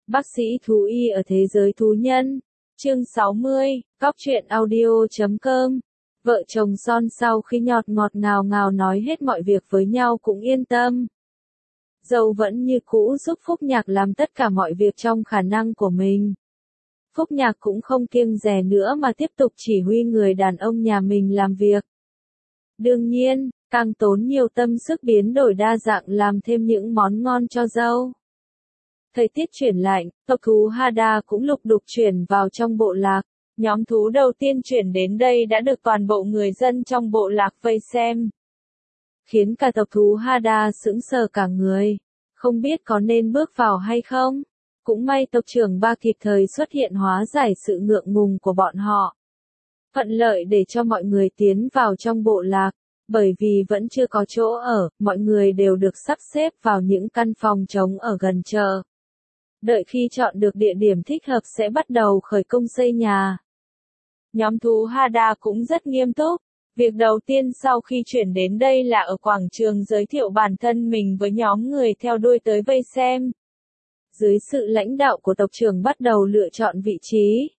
Bác sĩ thú y ở thế giới thú nhân. Chương 60, Cóc truyện audio.com. Vợ chồng Son sau khi nhọt ngọt ngào ngào nói hết mọi việc với nhau cũng yên tâm. Dâu vẫn như cũ giúp Phúc Nhạc làm tất cả mọi việc trong khả năng của mình. Phúc Nhạc cũng không kiêng dè nữa mà tiếp tục chỉ huy người đàn ông nhà mình làm việc. Đương nhiên, càng tốn nhiều tâm sức biến đổi đa dạng làm thêm những món ngon cho dâu. Thời tiết chuyển lạnh, tộc thú Hada cũng lục đục chuyển vào trong bộ lạc. Nhóm thú đầu tiên chuyển đến đây đã được toàn bộ người dân trong bộ lạc vây xem. Khiến cả tộc thú Hada sững sờ cả người, không biết có nên bước vào hay không. Cũng may tộc trưởng Ba kịp thời xuất hiện hóa giải sự ngượng ngùng của bọn họ. Thuận lợi để cho mọi người tiến vào trong bộ lạc, bởi vì vẫn chưa có chỗ ở, mọi người đều được sắp xếp vào những căn phòng trống ở gần chợ. Đợi khi chọn được địa điểm thích hợp sẽ bắt đầu khởi công xây nhà. Nhóm thú Hada cũng rất nghiêm túc. Việc đầu tiên sau khi chuyển đến đây là ở quảng trường giới thiệu bản thân mình với nhóm người theo đuôi tới vây xem. Dưới sự lãnh đạo của tộc trưởng bắt đầu lựa chọn vị trí.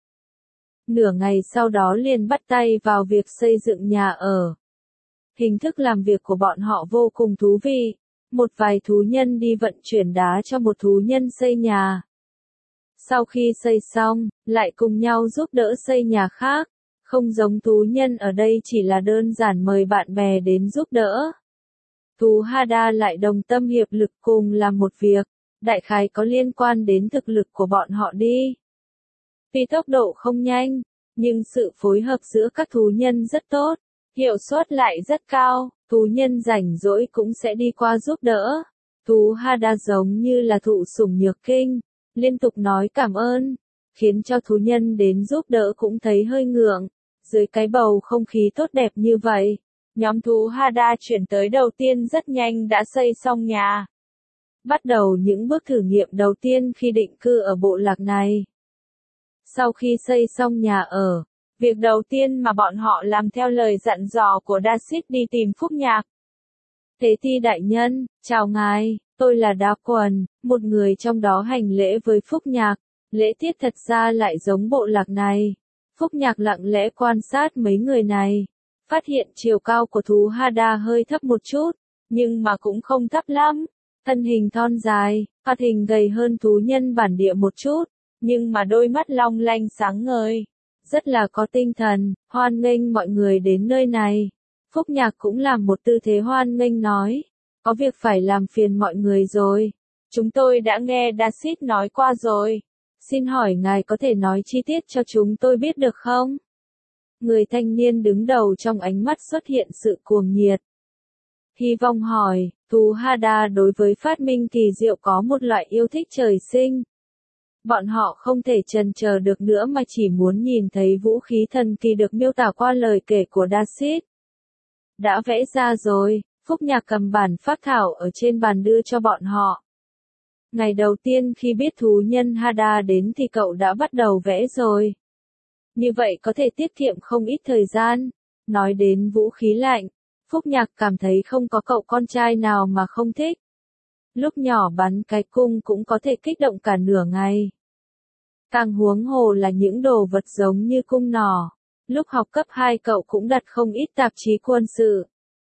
Nửa ngày sau đó liền bắt tay vào việc xây dựng nhà ở. Hình thức làm việc của bọn họ vô cùng thú vị. Một vài thú nhân đi vận chuyển đá cho một thú nhân xây nhà. Sau khi xây xong, lại cùng nhau giúp đỡ xây nhà khác. Không giống thú nhân ở đây chỉ là đơn giản mời bạn bè đến giúp đỡ. Thú Hada lại đồng tâm hiệp lực cùng làm một việc, đại khái có liên quan đến thực lực của bọn họ đi. Tuy tốc độ không nhanh, nhưng sự phối hợp giữa các thú nhân rất tốt, hiệu suất lại rất cao, thú nhân rảnh rỗi cũng sẽ đi qua giúp đỡ. Thú Hada giống như là thụ sủng nhược kinh, liên tục nói cảm ơn, khiến cho thú nhân đến giúp đỡ cũng thấy hơi ngượng. Dưới cái bầu không khí tốt đẹp như vậy, nhóm thú Hada chuyển tới đầu tiên rất nhanh đã xây xong nhà. Bắt đầu những bước thử nghiệm đầu tiên khi định cư ở bộ lạc này. Sau khi xây xong nhà ở, việc đầu tiên mà bọn họ làm theo lời dặn dò của Dasit đi tìm Phúc Nhạc. Thế thì đại nhân, chào ngài, tôi là Đa Quần, một người trong đó hành lễ với Phúc Nhạc. Lễ tiết thật ra lại giống bộ lạc này. Phúc Nhạc lặng lẽ quan sát mấy người này, phát hiện chiều cao của thú Hada hơi thấp một chút, nhưng mà cũng không thấp lắm. Thân hình thon dài, phát hình gầy hơn thú nhân bản địa một chút, nhưng mà đôi mắt long lanh sáng ngời, rất là có tinh thần, hoan nghênh mọi người đến nơi này. Phúc Nhạc cũng làm một tư thế hoan nghênh nói, có việc phải làm phiền mọi người rồi. Chúng tôi đã nghe Dasit nói qua rồi. Xin hỏi ngài có thể nói chi tiết cho chúng tôi biết được không? Người thanh niên đứng đầu trong ánh mắt xuất hiện sự cuồng nhiệt. Hy vọng hỏi, thú Hada đối với phát minh kỳ diệu có một loại yêu thích trời sinh. Bọn họ không thể chần chờ được nữa mà chỉ muốn nhìn thấy vũ khí thần kỳ được miêu tả qua lời kể của Dasit. Đã vẽ ra rồi, Phúc Nhạc cầm bản phác thảo ở trên bàn đưa cho bọn họ. Ngày đầu tiên khi biết thú nhân Hada đến thì cậu đã bắt đầu vẽ rồi. Như vậy có thể tiết kiệm không ít thời gian. Nói đến vũ khí lạnh, Phúc Nhạc cảm thấy không có cậu con trai nào mà không thích. Lúc nhỏ bắn cái cung cũng có thể kích động cả nửa ngày. Càng huống hồ là những đồ vật giống như cung nỏ. Lúc học cấp 2 cậu cũng đặt không ít tạp chí quân sự.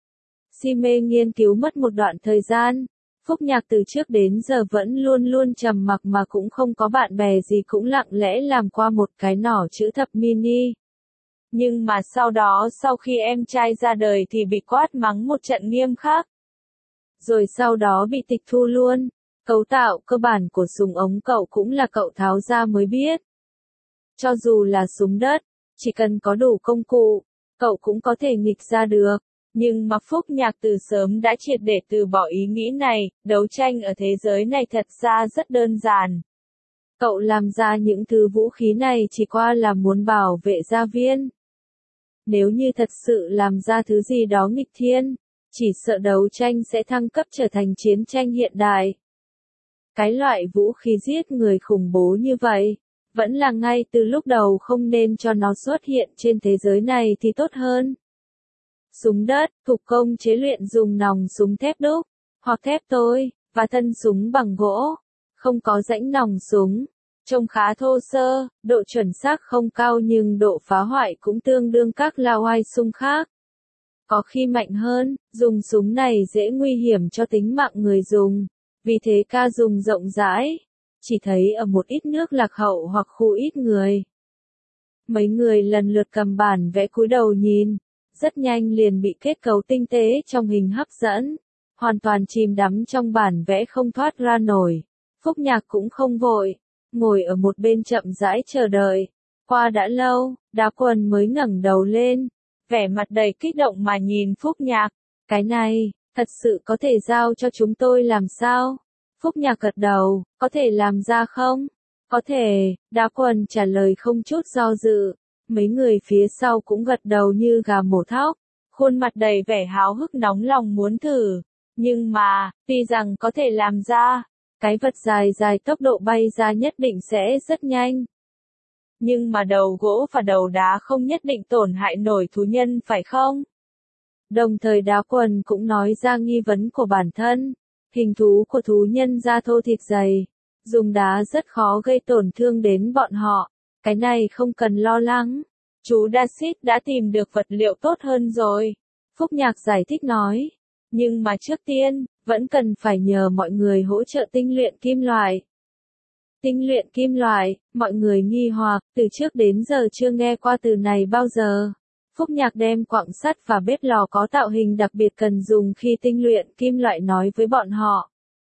Si mê nghiên cứu mất một đoạn thời gian. Phúc Nhạc từ trước đến giờ vẫn luôn luôn trầm mặc mà cũng không có bạn bè gì cũng lặng lẽ làm qua một cái nỏ chữ thập mini. Nhưng mà sau đó sau khi em trai ra đời thì bị quát mắng một trận nghiêm khắc. Rồi sau đó bị tịch thu luôn. Cấu tạo cơ bản của súng ống cậu cũng là cậu tháo ra mới biết. Cho dù là súng đất, chỉ cần có đủ công cụ, cậu cũng có thể nghịch ra được. Nhưng mà Phúc Nhạc từ sớm đã triệt để từ bỏ ý nghĩ này, đấu tranh ở thế giới này thật ra rất đơn giản. Cậu làm ra những thứ vũ khí này chỉ qua là muốn bảo vệ gia viên. Nếu như thật sự làm ra thứ gì đó nghịch thiên, chỉ sợ đấu tranh sẽ thăng cấp trở thành chiến tranh hiện đại. Cái loại vũ khí giết người khủng bố như vậy, vẫn là ngay từ lúc đầu không nên cho nó xuất hiện trên thế giới này thì tốt hơn. Súng đất, thủ công chế luyện dùng nòng súng thép đúc, hoặc thép tôi, và thân súng bằng gỗ. không có rãnh nòng súng, trông khá thô sơ, độ chuẩn xác không cao nhưng độ phá hoại cũng tương đương các lao oai sung khác. Có khi mạnh hơn, dùng súng này dễ nguy hiểm cho tính mạng người dùng, vì thế ca dùng rộng rãi, chỉ thấy ở một ít nước lạc hậu hoặc khu ít người. Mấy người lần lượt cầm bản vẽ cúi đầu nhìn, rất nhanh liền bị kết cấu tinh tế trong hình hấp dẫn, hoàn toàn chìm đắm trong bản vẽ không thoát ra nổi. Phúc Nhạc cũng không vội, ngồi ở một bên chậm rãi chờ đợi. Qua đã lâu, Đá Quần mới ngẩng đầu lên, vẻ mặt đầy kích động mà nhìn Phúc Nhạc. Cái này, thật sự có thể giao cho chúng tôi làm sao? Phúc Nhạc gật đầu, có thể làm ra không? Có thể, Đá Quần trả lời không chút do dự. Mấy người phía sau cũng gật đầu như gà mổ thóc, khuôn mặt đầy vẻ háo hức nóng lòng muốn thử. Nhưng mà, tuy rằng có thể làm ra, cái vật dài dài tốc độ bay ra nhất định sẽ rất nhanh. Nhưng mà đầu gỗ và đầu đá không nhất định tổn hại nổi thú nhân phải không? Đồng thời Đá Quần cũng nói ra nghi vấn của bản thân. Hình thú của thú nhân da thô thịt dày, dùng đá rất khó gây tổn thương đến bọn họ. Cái này không cần lo lắng. Chú Dasit đã tìm được vật liệu tốt hơn rồi. Phúc Nhạc giải thích nói. Nhưng mà trước tiên, vẫn cần phải nhờ mọi người hỗ trợ tinh luyện kim loại. Tinh luyện kim loại, mọi người nghi hoặc, từ trước đến giờ chưa nghe qua từ này bao giờ. Phúc Nhạc đem quặng sắt và bếp lò có tạo hình đặc biệt cần dùng khi tinh luyện kim loại nói với bọn họ.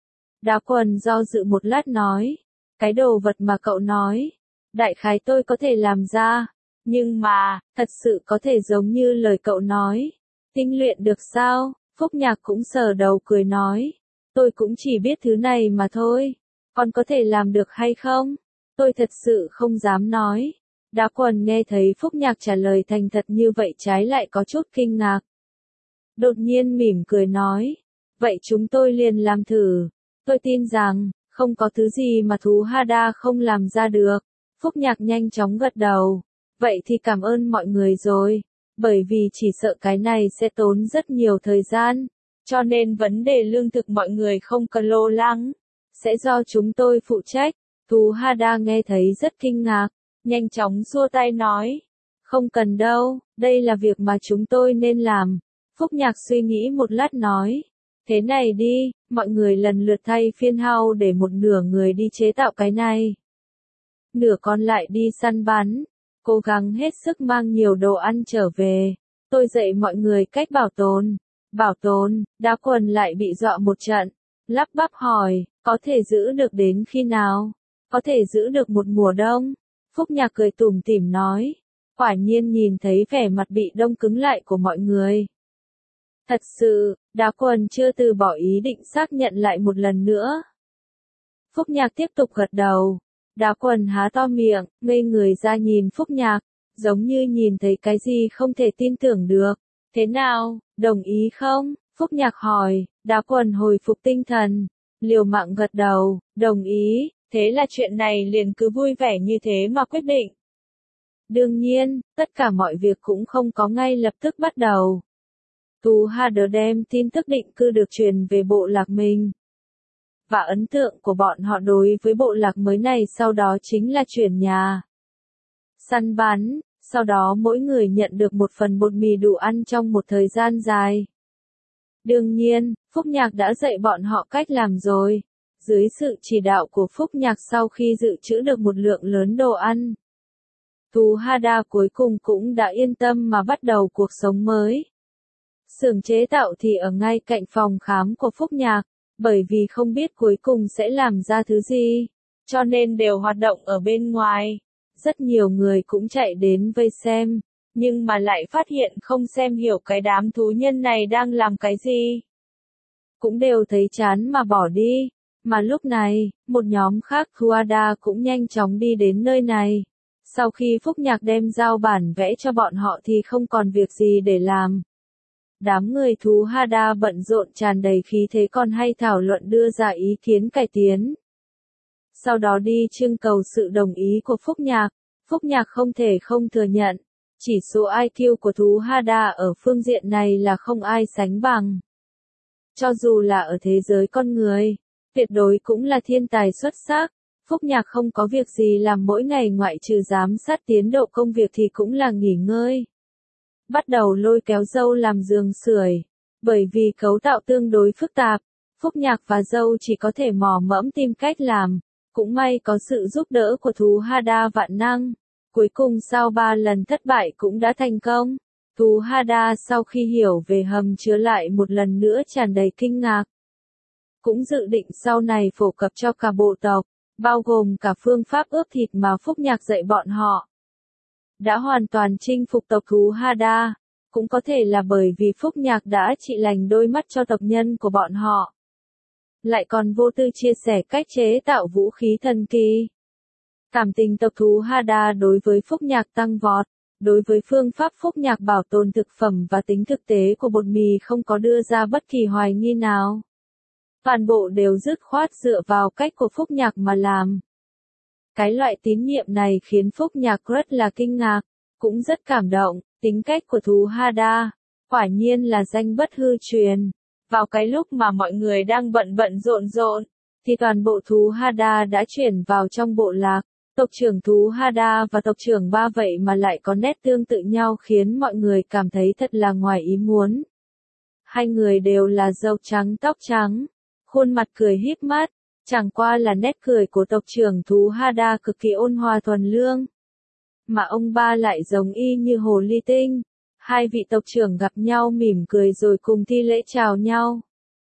Đá Quần do dự một lát nói, cái đồ vật mà cậu nói, đại khái tôi có thể làm ra, nhưng mà, thật sự có thể giống như lời cậu nói, tinh luyện được sao? Phúc Nhạc cũng sờ đầu cười nói, tôi cũng chỉ biết thứ này mà thôi, còn có thể làm được hay không? Tôi thật sự không dám nói. Đá Quần nghe thấy Phúc Nhạc trả lời thành thật như vậy trái lại có chút kinh ngạc. Đột nhiên mỉm cười nói, vậy chúng tôi liền làm thử, tôi tin rằng, không có thứ gì mà thú Hada không làm ra được. Phúc Nhạc nhanh chóng gật đầu, vậy thì cảm ơn mọi người rồi, bởi vì chỉ sợ cái này sẽ tốn rất nhiều thời gian, cho nên vấn đề lương thực mọi người không cần lo lắng, sẽ do chúng tôi phụ trách. Thú Hada nghe thấy rất kinh ngạc, nhanh chóng xua tay nói, không cần đâu, đây là việc mà chúng tôi nên làm. Phúc Nhạc suy nghĩ một lát nói, thế này đi, mọi người lần lượt thay phiên hao để một nửa người đi chế tạo cái này, nửa còn lại đi săn bắn, cố gắng hết sức mang nhiều đồ ăn trở về. Tôi dạy mọi người cách bảo tồn, Đá Quần lại bị dọa một trận, lắp bắp hỏi, có thể giữ được đến khi nào? Có thể giữ được một mùa đông. Phúc Nhạc cười tủm tỉm nói, quả nhiên nhìn thấy vẻ mặt bị đông cứng lại của mọi người. Thật sự, Đá Quần chưa từ bỏ ý định xác nhận lại một lần nữa. Phúc Nhạc tiếp tục gật đầu. Đá Quần há to miệng, ngây người ra nhìn Phúc Nhạc, giống như nhìn thấy cái gì không thể tin tưởng được. Thế nào, đồng ý không? Phúc Nhạc hỏi. Đá Quần hồi phục tinh thần, liều mạng gật đầu, đồng ý. Thế là chuyện này liền cứ vui vẻ như thế mà quyết định. Đương nhiên, tất cả mọi việc cũng không có ngay lập tức bắt đầu. Thú Hada đem tin tức định cư được truyền về bộ lạc mình. Và ấn tượng của bọn họ đối với bộ lạc mới này sau đó chính là chuyển nhà, săn bắn, sau đó mỗi người nhận được một phần bột mì đủ ăn trong một thời gian dài. Đương nhiên, Phúc Nhạc đã dạy bọn họ cách làm rồi. Dưới sự chỉ đạo của Phúc Nhạc sau khi dự trữ được một lượng lớn đồ ăn, thú Hada cuối cùng cũng đã yên tâm mà bắt đầu cuộc sống mới. Xưởng chế tạo thì ở ngay cạnh phòng khám của Phúc Nhạc, bởi vì không biết cuối cùng sẽ làm ra thứ gì, cho nên đều hoạt động ở bên ngoài. Rất nhiều người cũng chạy đến vây xem, nhưng mà lại phát hiện không xem hiểu cái đám thú nhân này đang làm cái gì. Cũng đều thấy chán mà bỏ đi. Mà lúc này, một nhóm khác Thuada cũng nhanh chóng đi đến nơi này. Sau khi Phúc Nhạc đem giao bản vẽ cho bọn họ thì không còn việc gì để làm. Đám người thú Hada bận rộn tràn đầy khí thế còn hay thảo luận đưa ra ý kiến cải tiến. Sau đó đi trưng cầu sự đồng ý của Phúc Nhạc. Phúc Nhạc không thể không thừa nhận, chỉ số IQ của thú Hada ở phương diện này là không ai sánh bằng. Cho dù là ở thế giới con người, tuyệt đối cũng là thiên tài xuất sắc. Phúc Nhạc không có việc gì làm mỗi ngày ngoại trừ giám sát tiến độ công việc thì cũng là nghỉ ngơi. Bắt đầu lôi kéo dâu làm giường sưởi. Bởi vì cấu tạo tương đối phức tạp, Phúc Nhạc và dâu chỉ có thể mò mẫm tìm cách làm. Cũng may có sự giúp đỡ của thú Hada vạn năng. Cuối cùng sau 3 lần thất bại cũng đã thành công. Thú Hada sau khi hiểu về hầm chứa lại một lần nữa tràn đầy kinh ngạc. Cũng dự định sau này phổ cập cho cả bộ tộc, bao gồm cả phương pháp ướp thịt mà Phúc Nhạc dạy bọn họ. Đã hoàn toàn chinh phục tộc thú Hada, cũng có thể là bởi vì Phúc Nhạc đã trị lành đôi mắt cho tộc nhân của bọn họ. Lại còn vô tư chia sẻ cách chế tạo vũ khí thần kỳ. Cảm tình tộc thú Hada đối với Phúc Nhạc tăng vọt, đối với phương pháp Phúc Nhạc bảo tồn thực phẩm và tính thực tế của bột mì không có đưa ra bất kỳ hoài nghi nào. Toàn bộ đều dứt khoát dựa vào cách của Phúc Nhạc mà làm. Cái loại tín nhiệm này khiến Phúc Nhạc rất là kinh ngạc, cũng rất cảm động, tính cách của thú Hada, quả nhiên là danh bất hư truyền. Vào cái lúc mà mọi người đang bận rộn, thì toàn bộ thú Hada đã chuyển vào trong bộ lạc. Tộc trưởng thú Hada và tộc trưởng Ba vậy mà lại có nét tương tự nhau khiến mọi người cảm thấy thật là ngoài ý muốn. Hai người đều là râu trắng tóc trắng, khuôn mặt cười híp mắt, chẳng qua là nét cười của tộc trưởng thú Hada cực kỳ ôn hòa thuần lương. Mà ông Ba lại giống y như hồ ly tinh. Hai vị tộc trưởng gặp nhau mỉm cười rồi cùng thi lễ chào nhau.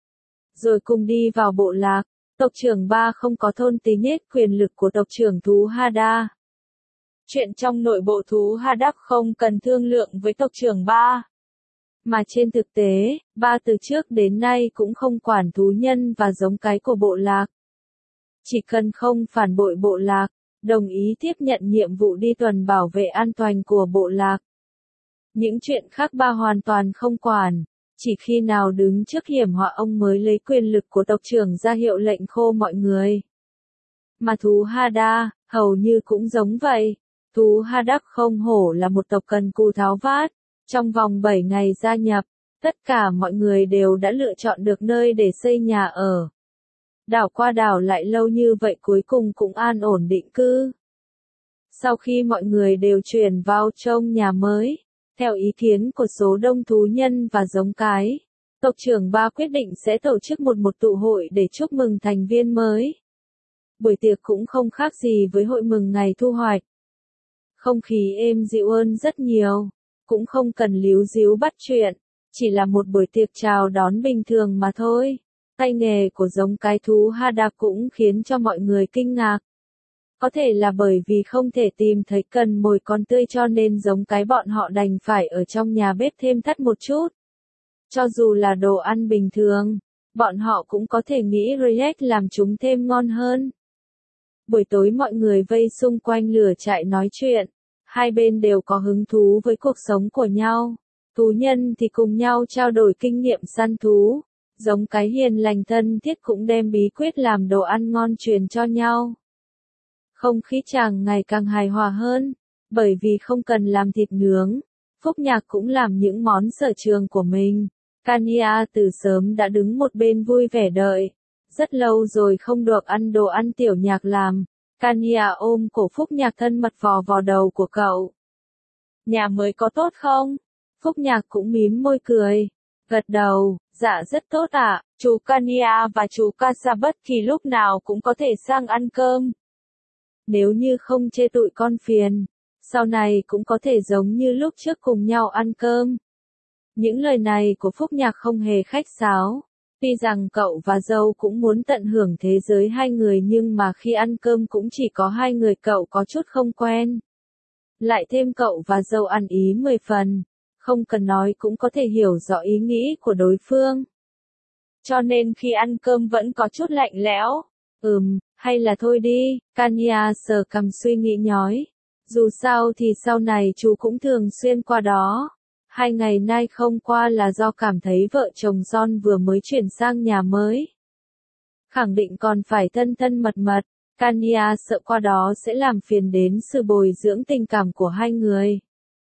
Rồi cùng đi vào bộ lạc. Tộc trưởng Ba không có thôn tính hết quyền lực của tộc trưởng thú Hada. Chuyện trong nội bộ thú Hada không cần thương lượng với tộc trưởng Ba. Mà trên thực tế, Ba từ trước đến nay cũng không quản thú nhân và giống cái của bộ lạc. Chỉ cần không phản bội bộ lạc, đồng ý tiếp nhận nhiệm vụ đi tuần bảo vệ an toàn của bộ lạc. Những chuyện khác Ba hoàn toàn không quản, chỉ khi nào đứng trước hiểm họa ông mới lấy quyền lực của tộc trưởng ra hiệu lệnh khô mọi người. Mà thú Hada, hầu như cũng giống vậy. Thú Hada không hổ là một tộc cần cù tháo vát. Trong vòng 7 ngày gia nhập, tất cả mọi người đều đã lựa chọn được nơi để xây nhà ở. Đảo qua đảo lại lâu như vậy cuối cùng cũng an ổn định cư. Sau khi mọi người đều chuyển vào trong nhà mới, theo ý kiến của số đông thú nhân và giống cái, tộc trưởng Ba quyết định sẽ tổ chức một tụ hội để chúc mừng thành viên mới. Buổi tiệc cũng không khác gì với hội mừng ngày thu hoạch. Không khí êm dịu hơn rất nhiều, cũng không cần líu díu bắt chuyện, chỉ là một buổi tiệc chào đón bình thường mà thôi. Tay nghề của giống cái thú Hada cũng khiến cho mọi người kinh ngạc. Có thể là bởi vì không thể tìm thấy cần mồi con tươi cho nên giống cái bọn họ đành phải ở trong nhà bếp thêm thắt một chút. Cho dù là đồ ăn bình thường, bọn họ cũng có thể nghĩ React làm chúng thêm ngon hơn. Buổi tối mọi người vây xung quanh lửa trại nói chuyện. Hai bên đều có hứng thú với cuộc sống của nhau. Thú nhân thì cùng nhau trao đổi kinh nghiệm săn thú. Giống cái hiền lành thân thiết cũng đem bí quyết làm đồ ăn ngon truyền cho nhau. Không khí càng ngày càng hài hòa hơn, bởi vì không cần làm thịt nướng. Phúc Nhạc cũng làm những món sở trường của mình. Kania từ sớm đã đứng một bên vui vẻ đợi. Rất lâu rồi không được ăn đồ ăn tiểu nhạc làm. Kania ôm cổ Phúc Nhạc thân mật vò vào đầu của cậu. Nhà mới có tốt không? Phúc Nhạc cũng mím môi cười. Gật đầu, dạ rất tốt ạ. Chú Kania và chú Kasa bất kỳ lúc nào cũng có thể sang ăn cơm. Nếu như không chê tụi con phiền, sau này cũng có thể giống như lúc trước cùng nhau ăn cơm. Những lời này của Phúc Nhạc không hề khách sáo. Tuy rằng cậu và dâu cũng muốn tận hưởng thế giới hai người nhưng mà khi ăn cơm cũng chỉ có hai người cậu có chút không quen. Lại thêm cậu và dâu ăn ý 10 phần, không cần nói cũng có thể hiểu rõ ý nghĩ của đối phương. Cho nên khi ăn cơm vẫn có chút lạnh lẽo. Hay là thôi đi, Kania sờ cằm suy nghĩ nhói. Dù sao thì sau này chú cũng thường xuyên qua đó. 2 ngày nay không qua là do cảm thấy vợ chồng John vừa mới chuyển sang nhà mới. Khẳng định còn phải thân thân mật mật, Kania sợ qua đó sẽ làm phiền đến sự bồi dưỡng tình cảm của hai người.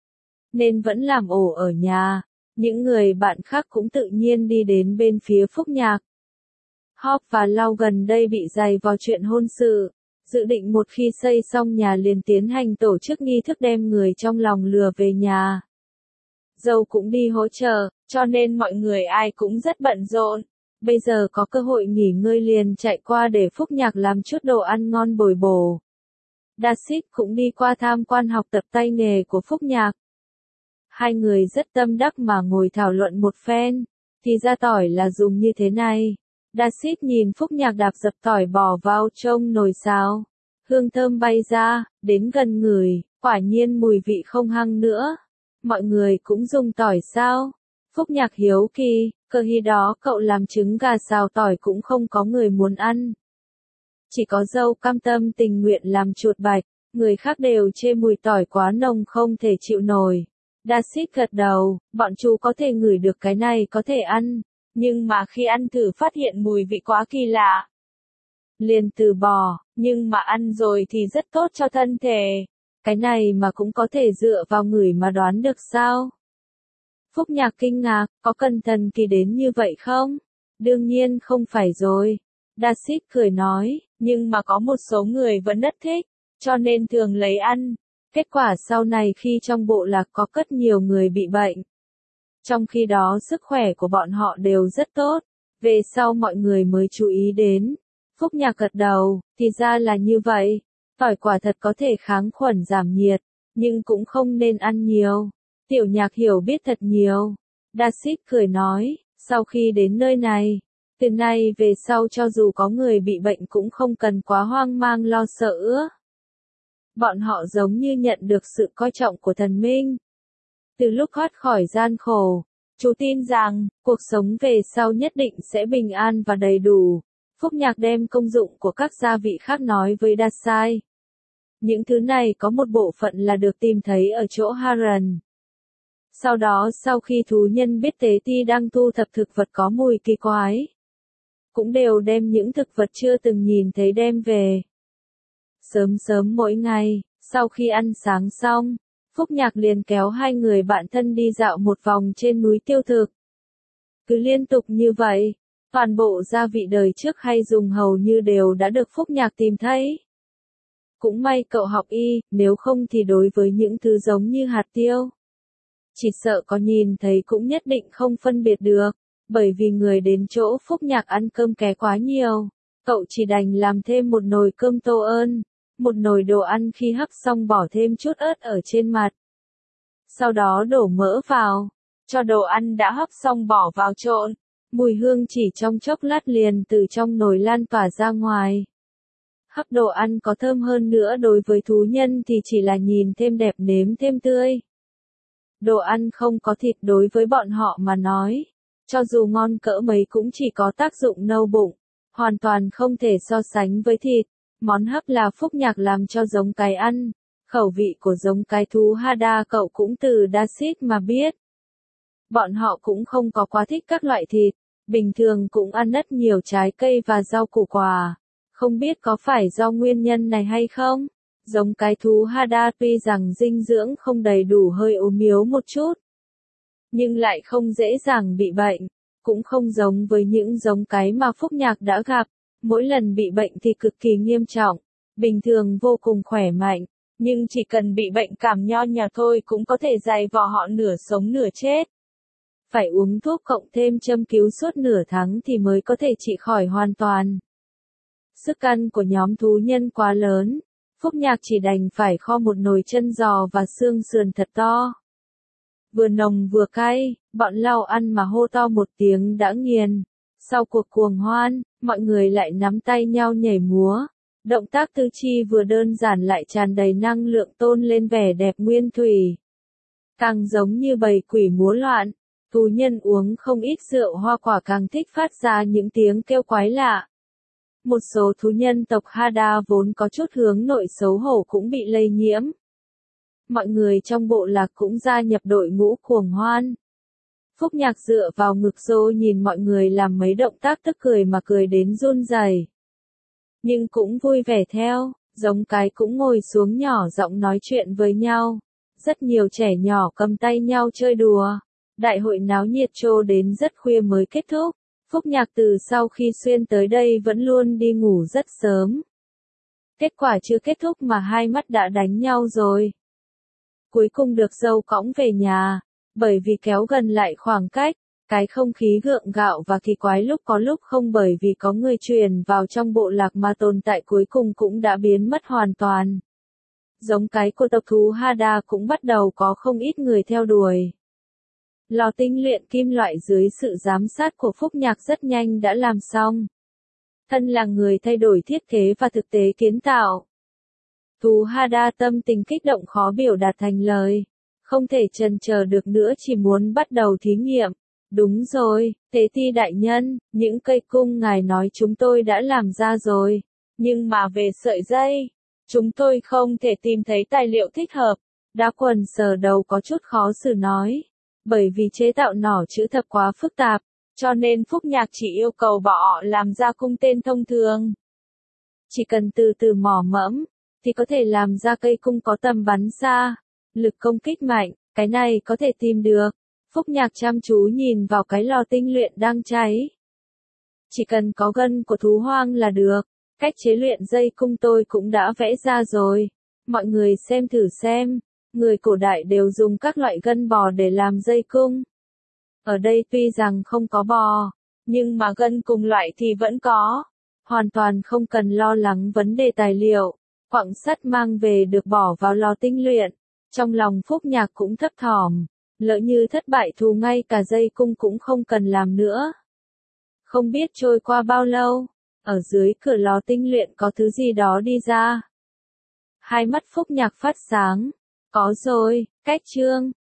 Nên vẫn làm ổ ở nhà, những người bạn khác cũng tự nhiên đi đến bên phía Phúc Nhạc. Hop và Lau gần đây bị giày vò chuyện hôn sự, dự định một khi xây xong nhà liền tiến hành tổ chức nghi thức đem người trong lòng lừa về nhà. Dâu cũng đi hỗ trợ, cho nên mọi người ai cũng rất bận rộn. Bây giờ có cơ hội nghỉ ngơi liền chạy qua để Phúc Nhạc làm chút đồ ăn ngon bồi bổ. Dasit cũng đi qua tham quan học tập tay nghề của Phúc Nhạc. Hai người rất tâm đắc mà ngồi thảo luận một phen, thì ra tỏi là dùng như thế này. Dasit nhìn Phúc Nhạc đạp dập tỏi bỏ vào trong nồi xào. Hương thơm bay ra, đến gần người, quả nhiên mùi vị không hăng nữa. Mọi người cũng dùng tỏi sao? Phúc Nhạc hiếu kỳ, cơ khi đó cậu làm trứng gà xào tỏi cũng không có người muốn ăn. Chỉ có dâu cam tâm tình nguyện làm chuột bạch, người khác đều chê mùi tỏi quá nồng không thể chịu nổi. Dasit gật đầu, bọn chú có thể ngửi được cái này có thể ăn, nhưng mà khi ăn thử phát hiện mùi vị quá kỳ lạ. Liền từ bỏ, nhưng mà ăn rồi thì rất tốt cho thân thể. Cái này mà cũng có thể dựa vào ngửi mà đoán được sao? Phúc Nhạc kinh ngạc, có cần thần kỳ đến như vậy không? Đương nhiên không phải rồi. Dasit cười nói, nhưng mà có một số người vẫn rất thích, cho nên thường lấy ăn. Kết quả sau này khi trong bộ lạc có rất nhiều người bị bệnh. Trong khi đó sức khỏe của bọn họ đều rất tốt. Về sau mọi người mới chú ý đến. Phúc Nhạc gật đầu, thì ra là như vậy. Tỏi quả thật có thể kháng khuẩn giảm nhiệt, nhưng cũng không nên ăn nhiều. Tiểu Nhạc hiểu biết thật nhiều. Dasit cười nói, sau khi đến nơi này, từ nay về sau cho dù có người bị bệnh cũng không cần quá hoang mang lo sợ. Bọn họ giống như nhận được sự coi trọng của thần minh. Từ lúc thoát khỏi gian khổ, chú tin rằng, cuộc sống về sau nhất định sẽ bình an và đầy đủ. Phúc Nhạc đem công dụng của các gia vị khác nói với Dasai. Những thứ này có một bộ phận là được tìm thấy ở chỗ Haran. Sau đó sau khi thú nhân biết Tế Ti đang thu thập thực vật có mùi kỳ quái, cũng đều đem những thực vật chưa từng nhìn thấy đem về. Sớm sớm mỗi ngày, sau khi ăn sáng xong, Phúc Nhạc liền kéo hai người bạn thân đi dạo một vòng trên núi tiêu thực. Cứ liên tục như vậy, toàn bộ gia vị đời trước hay dùng hầu như đều đã được Phúc Nhạc tìm thấy. Cũng may cậu học y, nếu không thì đối với những thứ giống như hạt tiêu, chỉ sợ có nhìn thấy cũng nhất định không phân biệt được, bởi vì người đến chỗ Phúc Nhạc ăn cơm ké quá nhiều, cậu chỉ đành làm thêm một nồi cơm tô ơn, một nồi đồ ăn khi hấp xong bỏ thêm chút ớt ở trên mặt. Sau đó đổ mỡ vào, cho đồ ăn đã hấp xong bỏ vào trộn, mùi hương chỉ trong chốc lát liền từ trong nồi lan tỏa ra ngoài. Hấp đồ ăn có thơm hơn nữa đối với thú nhân thì chỉ là nhìn thêm đẹp nếm thêm tươi. Đồ ăn không có thịt đối với bọn họ mà nói, cho dù ngon cỡ mấy cũng chỉ có tác dụng nâu bụng, hoàn toàn không thể so sánh với thịt. Món hấp là Phúc Nhạc làm cho giống cái ăn, khẩu vị của giống cái thú Hada cậu cũng từ Dasit mà biết. Bọn họ cũng không có quá thích các loại thịt, bình thường cũng ăn rất nhiều trái cây và rau củ quả. Không biết có phải do nguyên nhân này hay không? Giống cái thú Hada tuy rằng dinh dưỡng không đầy đủ hơi ốm yếu một chút, nhưng lại không dễ dàng bị bệnh, cũng không giống với những giống cái mà Phúc Nhạc đã gặp. Mỗi lần bị bệnh thì cực kỳ nghiêm trọng, bình thường vô cùng khỏe mạnh, nhưng chỉ cần bị bệnh cảm nho nhỏ thôi cũng có thể dày vò họ nửa sống nửa chết. Phải uống thuốc cộng thêm châm cứu suốt nửa tháng thì mới có thể trị khỏi hoàn toàn. Sức ăn của nhóm thú nhân quá lớn, Phúc Nhạc chỉ đành phải kho một nồi chân giò và xương sườn thật to. Vừa nồng vừa cay, bọn Lau ăn mà hô to một tiếng đã nghiền. Sau cuộc cuồng hoan, mọi người lại nắm tay nhau nhảy múa. Động tác tư chi vừa đơn giản lại tràn đầy năng lượng tôn lên vẻ đẹp nguyên thủy. Càng giống như bầy quỷ múa loạn, thú nhân uống không ít rượu hoa quả càng thích phát ra những tiếng kêu quái lạ. Một số thú nhân tộc Hada vốn có chút hướng nội xấu hổ cũng bị lây nhiễm. Mọi người trong bộ lạc cũng gia nhập đội ngũ cuồng hoan. Phúc Nhạc dựa vào ngực Dô nhìn mọi người làm mấy động tác tức cười mà cười đến run rẩy. Nhưng cũng vui vẻ theo, giống cái cũng ngồi xuống nhỏ giọng nói chuyện với nhau. Rất nhiều trẻ nhỏ cầm tay nhau chơi đùa. Đại hội náo nhiệt trô đến rất khuya mới kết thúc. Phúc Nhạc từ sau khi xuyên tới đây vẫn luôn đi ngủ rất sớm. Kết quả chưa kết thúc mà hai mắt đã đánh nhau rồi. Cuối cùng được dâu cõng về nhà, bởi vì kéo gần lại khoảng cách, cái không khí gượng gạo và kỳ quái lúc có lúc không bởi vì có người truyền vào trong bộ lạc mà tồn tại cuối cùng cũng đã biến mất hoàn toàn. Giống cái của tộc thú Hada cũng bắt đầu có không ít người theo đuổi. Lò tinh luyện kim loại dưới sự giám sát của Phúc Nhạc rất nhanh đã làm xong. Thân là người thay đổi thiết kế và thực tế kiến tạo. Thú Hada tâm tình kích động khó biểu đạt thành lời. Không thể chần chờ được nữa, chỉ muốn bắt đầu thí nghiệm. Đúng rồi, Tế Ti đại nhân, những cây cung ngài nói chúng tôi đã làm ra rồi. Nhưng mà về sợi dây, chúng tôi không thể tìm thấy tài liệu thích hợp. Đá Quần sờ đầu có chút khó xử nói. Bởi vì chế tạo nỏ chữ thập quá phức tạp, cho nên Phúc Nhạc chỉ yêu cầu họ làm ra cung tên thông thường. Chỉ cần từ từ mỏ mẫm, thì có thể làm ra cây cung có tầm bắn xa, lực công kích mạnh, cái này có thể tìm được. Phúc Nhạc chăm chú nhìn vào cái lò tinh luyện đang cháy. Chỉ cần có gân của thú hoang là được, cách chế luyện dây cung tôi cũng đã vẽ ra rồi. Mọi người xem thử xem, người cổ đại đều dùng các loại gân bò để làm dây cung. Ở đây tuy rằng không có bò, nhưng mà gân cùng loại thì vẫn có. Hoàn toàn không cần lo lắng vấn đề tài liệu. Quặng sắt mang về được bỏ vào lò tinh luyện. Trong lòng Phúc Nhạc cũng thấp thỏm. Lỡ như thất bại thù ngay cả dây cung cũng không cần làm nữa. Không biết trôi qua bao lâu, ở dưới cửa lò tinh luyện có thứ gì đó đi ra. Hai mắt Phúc Nhạc phát sáng. Có rồi, cách chương.